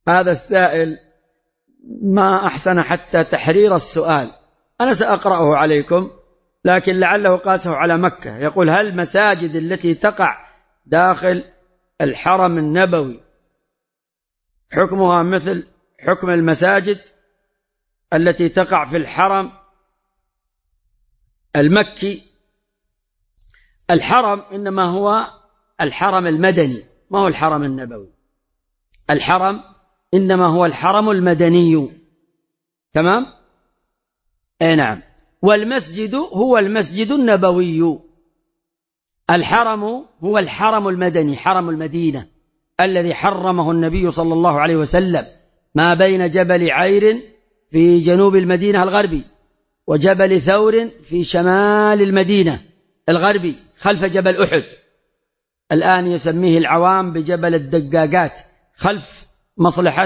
هذا السائل ما أحسن حتى تحرير السؤال، أنا سأقرأه عليكم لكن لعله قاسه على مكة. يقول: هل المساجد التي تقع داخل الحرم النبوي حكمها مثل حكم المساجد التي تقع في الحرم المكي؟ الحرم إنما هو الحرم المدني، ما هو الحرم النبوي. الحرم إنما هو الحرم المدني، تمام؟ أي نعم. والمسجد هو المسجد النبوي. الحرم هو الحرم المدني، حرم المدينة الذي حرمه النبي صلى الله عليه وسلم، ما بين جبل عير في جنوب المدينة الغربي وجبل ثور في شمال المدينة الغربي خلف جبل أحد، الآن يسميه العوام بجبل الدقاقات، خلف مصلحة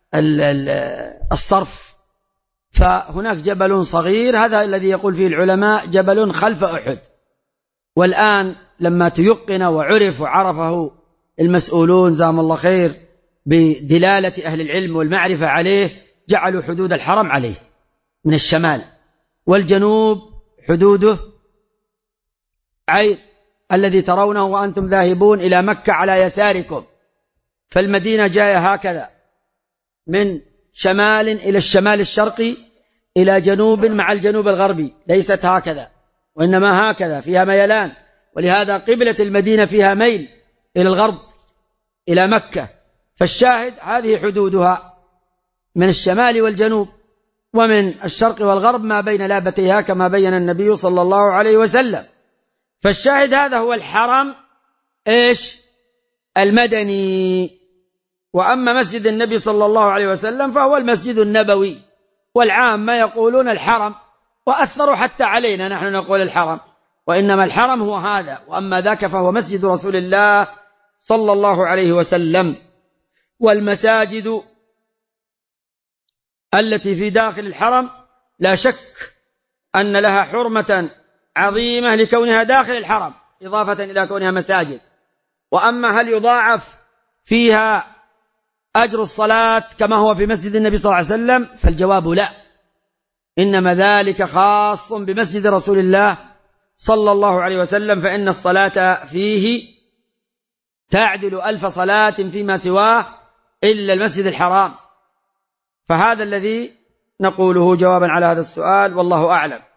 الصرف. فهناك جبل صغير، هذا الذي يقول فيه العلماء جبل خلف أحد. والآن لما تيقن وعرف وعرفه المسؤولون جزاهم الله خير بدلالة أهل العلم والمعرفة عليه، جعلوا حدود الحرم عليه من الشمال، والجنوب حدوده عير الذي ترونه وأنتم ذاهبون إلى مكة على يساركم. فالمدينة جاية هكذا من شمال إلى الشمال الشرقي إلى جنوب مع الجنوب الغربي، ليست هكذا وإنما هكذا، فيها ميلان، ولهذا قبلة المدينة فيها ميل إلى الغرب إلى مكة. فالشاهد هذه حدودها من الشمال والجنوب ومن الشرق والغرب ما بين لابتيها كما بين النبي صلى الله عليه وسلم. فالشاهد هذا هو الحرم المدني. وأما مسجد النبي صلى الله عليه وسلم فهو المسجد النبوي، والعامة يقولون الحرم، وأثروا حتى علينا نحن نقول الحرم، وإنما الحرم هو هذا، وأما ذاك فهو مسجد رسول الله صلى الله عليه وسلم. والمساجد التي في داخل الحرم لا شك أن لها حرمة عظيمة لكونها داخل الحرم إضافة إلى كونها مساجد. وأما هل يضاعف فيها أجر الصلاة كما هو في مسجد النبي صلى الله عليه وسلم؟ فالجواب لا، إنما ذلك خاص بمسجد رسول الله صلى الله عليه وسلم، فإن الصلاة فيه تعدل 1000 صلاة فيما سواه إلا المسجد الحرام. فهذا الذي نقوله جوابا على هذا السؤال، والله أعلم.